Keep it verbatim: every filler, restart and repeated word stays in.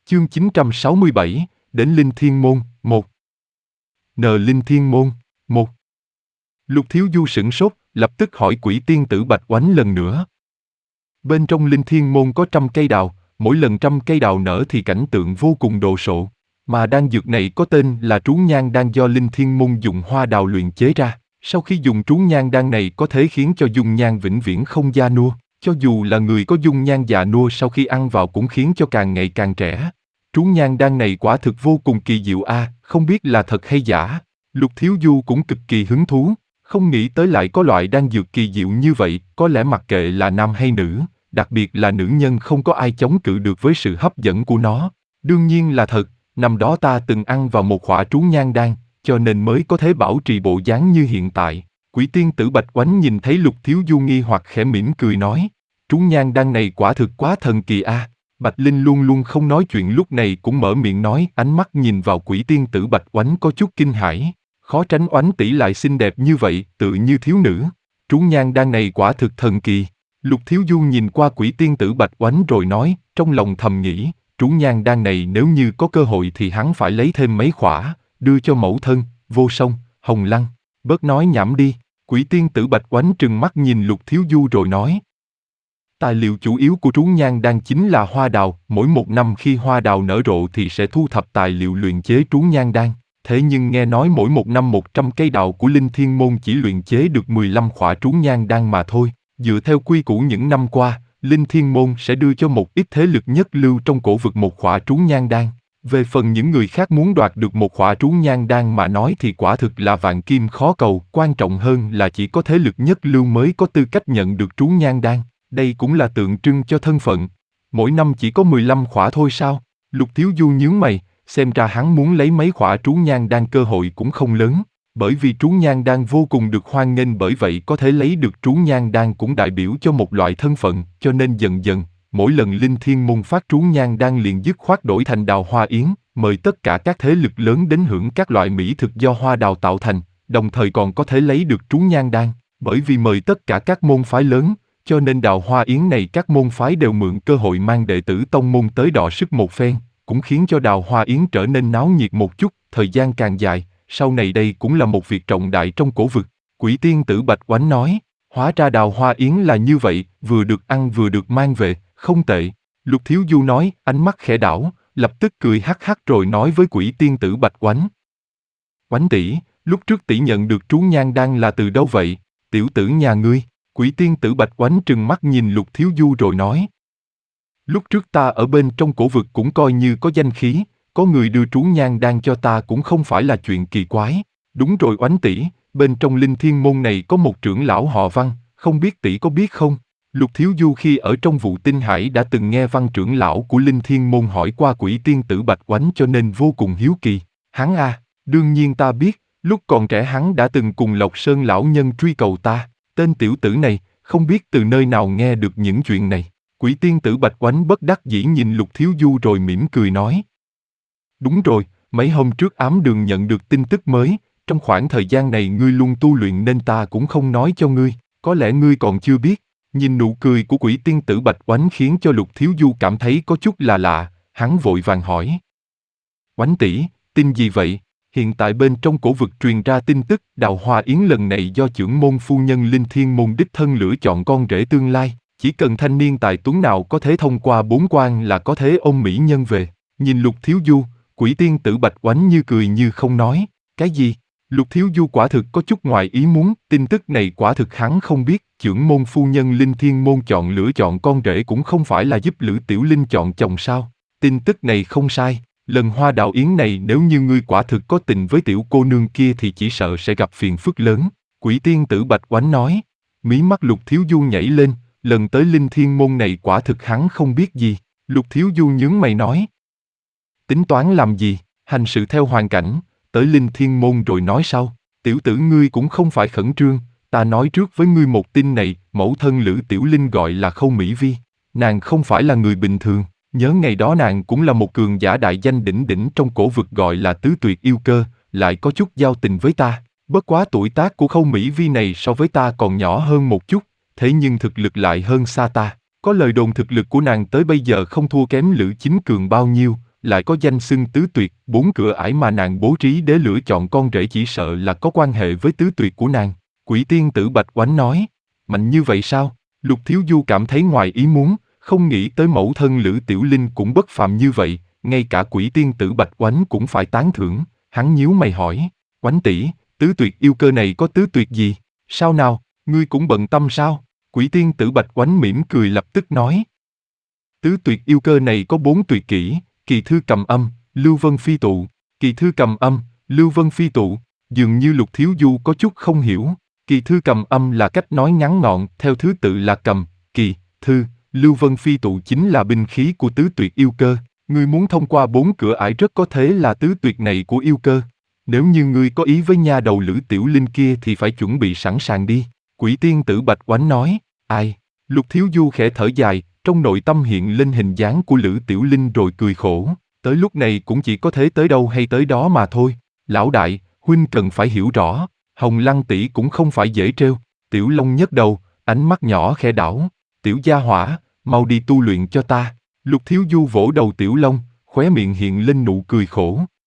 Chương chín trăm sáu mươi bảy, đến Linh Thiên Môn, một. N Linh Thiên Môn, một. Lục Thiếu Du sửng sốt, lập tức hỏi Quỷ Tiên Tử Bạch Oánh lần nữa. Bên trong Linh Thiên Môn có trăm cây đào, mỗi lần trăm cây đào nở thì cảnh tượng vô cùng đồ sộ. Mà đan dược này có tên là trú nhang đan do Linh Thiên Môn dùng hoa đào luyện chế ra. Sau khi dùng trú nhang đan này có thể khiến cho dung nhan vĩnh viễn không già nua. Cho dù là người có dung nhan già nua sau khi ăn vào cũng khiến cho càng ngày càng trẻ. Trú nhang đan này quả thực vô cùng kỳ diệu a, à, không biết là thật hay giả. Lục Thiếu Du cũng cực kỳ hứng thú, không nghĩ tới lại có loại đan dược kỳ diệu như vậy, có lẽ mặc kệ là nam hay nữ, đặc biệt là nữ nhân không có ai chống cự được với sự hấp dẫn của nó. Đương nhiên là thật, năm đó ta từng ăn vào một khỏa trú nhang đan, cho nên mới có thể bảo trì bộ dáng như hiện tại. Quỷ Tiên Tử Bạch Oánh nhìn thấy Lục Thiếu Du nghi hoặc khẽ mỉm cười nói, trú nhang đan này quả thực quá thần kỳ a. À. Bạch Linh luôn luôn không nói chuyện lúc này cũng mở miệng nói, ánh mắt nhìn vào Quỷ Tiên Tử Bạch Oánh có chút kinh hãi, khó tránh Oánh tỷ lại xinh đẹp như vậy, tự như thiếu nữ. Trú nhang đan này quả thực thần kỳ. Lục Thiếu Du nhìn qua Quỷ Tiên Tử Bạch Oánh rồi nói, trong lòng thầm nghĩ, trú nhang đan này nếu như có cơ hội thì hắn phải lấy thêm mấy khỏa, đưa cho mẫu thân, Vô Song, Hồng Lăng. Bớt nói nhảm đi. Quỷ Tiên Tử Bạch Oánh trừng mắt nhìn Lục Thiếu Du rồi nói, tài liệu chủ yếu của trú nhang đan chính là hoa đào, mỗi một năm khi hoa đào nở rộ thì sẽ thu thập tài liệu luyện chế trú nhang đan. Thế nhưng nghe nói mỗi một năm một trăm cây đào của Linh Thiên Môn chỉ luyện chế được mười lăm khỏa trú nhang đan mà thôi. Dựa theo quy củ những năm qua, Linh Thiên Môn sẽ đưa cho một ít thế lực nhất lưu trong cổ vực một khỏa trú nhang đan. Về phần những người khác muốn đoạt được một khỏa trú nhang đan mà nói thì quả thực là vạn kim khó cầu, quan trọng hơn là chỉ có thế lực nhất lưu mới có tư cách nhận được trú nhang đan. Đây cũng là tượng trưng cho thân phận. Mỗi năm chỉ có mười lăm khỏa thôi sao? Lục Thiếu Du nhướng mày, xem ra hắn muốn lấy mấy khỏa trú nhang đan cơ hội cũng không lớn. Bởi vì trú nhang đan vô cùng được hoan nghênh, bởi vậy có thể lấy được trú nhang đan cũng đại biểu cho một loại thân phận, cho nên dần dần, mỗi lần Linh Thiên Môn phát trú nhang đan liền dứt khoát đổi thành đào hoa yến, mời tất cả các thế lực lớn đến hưởng các loại mỹ thực do hoa đào tạo thành, đồng thời còn có thể lấy được trú nhang đan. Bởi vì mời tất cả các môn phái lớn, cho nên đào hoa yến này các môn phái đều mượn cơ hội mang đệ tử tông môn tới đọ sức một phen, cũng khiến cho đào hoa yến trở nên náo nhiệt một chút. Thời gian càng dài, sau này đây cũng là một việc trọng đại trong cổ vực. Quỷ Tiên Tử Bạch Oánh nói, hóa ra đào hoa yến là như vậy, vừa được ăn vừa được mang về, không tệ. Lục Thiếu Du nói, ánh mắt khẽ đảo, lập tức cười hắc hắc rồi nói với Quỷ Tiên Tử Bạch Oánh, Oánh tỷ, lúc trước tỷ nhận được trú nhang đan là từ đâu vậy? Tiểu tử nhà ngươi. Quỷ Tiên Tử Bạch Oánh trừng mắt nhìn Lục Thiếu Du rồi nói, lúc trước ta ở bên trong cổ vực cũng coi như có danh khí, có người đưa trú nhang đan cho ta cũng không phải là chuyện kỳ quái. Đúng rồi Oánh tỷ, bên trong Linh Thiên Môn này có một trưởng lão họ Văn, không biết tỷ có biết không? Lục Thiếu Du khi ở trong Vụ Tinh Hải đã từng nghe Văn trưởng lão của Linh Thiên Môn hỏi qua Quỷ Tiên Tử Bạch Oánh cho nên vô cùng hiếu kỳ. Hắn à, đương nhiên ta biết, lúc còn trẻ hắn đã từng cùng Lộc Sơn lão nhân truy cầu ta. Tên tiểu tử này, không biết từ nơi nào nghe được những chuyện này. Quỷ Tiên Tử Bạch Oánh bất đắc dĩ nhìn Lục Thiếu Du rồi mỉm cười nói, đúng rồi, mấy hôm trước Ám Đường nhận được tin tức mới, trong khoảng thời gian này ngươi luôn tu luyện nên ta cũng không nói cho ngươi, có lẽ ngươi còn chưa biết. Nhìn nụ cười của Quỷ Tiên Tử Bạch Oánh khiến cho Lục Thiếu Du cảm thấy có chút là lạ, hắn vội vàng hỏi, Oánh tỷ, tin gì vậy? Hiện tại bên trong cổ vực truyền ra tin tức đào hoa yến lần này do trưởng môn phu nhân Linh Thiên Môn đích thân lựa chọn con rể tương lai, chỉ cần thanh niên tài tuấn nào có thể thông qua bốn quan là có thể ôm mỹ nhân về. Nhìn Lục Thiếu Du, Quỷ Tiên Tử Bạch Oánh như cười như không nói, cái gì? Lục Thiếu Du quả thực có chút ngoài ý muốn, tin tức này quả thực hắn không biết, trưởng môn phu nhân Linh Thiên Môn chọn lựa chọn con rể cũng không phải là giúp Lữ Tiểu Linh chọn chồng sao? Tin tức này không sai. Lần hoa đào yến này nếu như ngươi quả thực có tình với tiểu cô nương kia thì chỉ sợ sẽ gặp phiền phức lớn. Quỷ Tiên Tử Bạch Oánh nói. Mí mắt Lục Thiếu Du nhảy lên, lần tới Linh Thiên Môn này quả thực hắn không biết gì. Lục Thiếu Du nhướng mày nói. Tính toán làm gì, hành sự theo hoàn cảnh, tới Linh Thiên Môn rồi nói sau. Tiểu tử ngươi cũng không phải khẩn trương, ta nói trước với ngươi một tin này, mẫu thân Lữ Tiểu Linh gọi là Khâu Mỹ Vi. Nàng không phải là người bình thường. Nhớ ngày đó nàng cũng là một cường giả đại danh đỉnh đỉnh trong cổ vực gọi là tứ tuyệt yêu cơ, lại có chút giao tình với ta. Bất quá tuổi tác của Khâu Mỹ Vi này so với ta còn nhỏ hơn một chút, thế nhưng thực lực lại hơn xa ta. Có lời đồn thực lực của nàng tới bây giờ không thua kém Lữ Chính Cường bao nhiêu, lại có danh xưng tứ tuyệt, bốn cửa ải mà nàng bố trí để lựa chọn con rể chỉ sợ là có quan hệ với tứ tuyệt của nàng. Quỷ tiên tử Bạch Oánh nói, mạnh như vậy sao? Lục Thiếu Du cảm thấy ngoài ý muốn, không nghĩ tới mẫu thân Lữ Tiểu Linh cũng bất phàm như vậy, ngay cả quỷ tiên tử Bạch Oánh cũng phải tán thưởng. Hắn nhíu mày hỏi, Oánh tỷ, tứ tuyệt yêu cơ này có tứ tuyệt gì? Sao nào, ngươi cũng bận tâm sao? Quỷ tiên tử Bạch Oánh mỉm cười lập tức nói. Tứ tuyệt yêu cơ này có bốn tuyệt kỹ, kỳ thư cầm âm, lưu vân phi tụ, kỳ thư cầm âm, lưu vân phi tụ. Dường như Lục Thiếu Du có chút không hiểu. Kỳ thư cầm âm là cách nói ngắn gọn, theo thứ tự là cầm, kỳ, thư, lưu vân phi tụ chính là binh khí của tứ tuyệt yêu cơ. Ngươi muốn thông qua bốn cửa ải rất có thể là tứ tuyệt này của yêu cơ. Nếu như ngươi có ý với nha đầu Lữ Tiểu Linh kia thì phải chuẩn bị sẵn sàng đi. Quỷ tiên tử Bạch Oánh nói, ai? Lục Thiếu Du khẽ thở dài, trong nội tâm hiện lên hình dáng của Lữ Tiểu Linh rồi cười khổ. Tới lúc này cũng chỉ có thế tới đâu hay tới đó mà thôi. Lão đại, huynh cần phải hiểu rõ, Hồng Lăng tỷ cũng không phải dễ trêu. Tiểu Long nhấc đầu, ánh mắt nhỏ khẽ đảo. Tiểu gia hỏa, mau đi tu luyện cho ta. Lục Thiếu Du vỗ đầu Tiểu Long, khóe miệng hiện lên nụ cười khổ.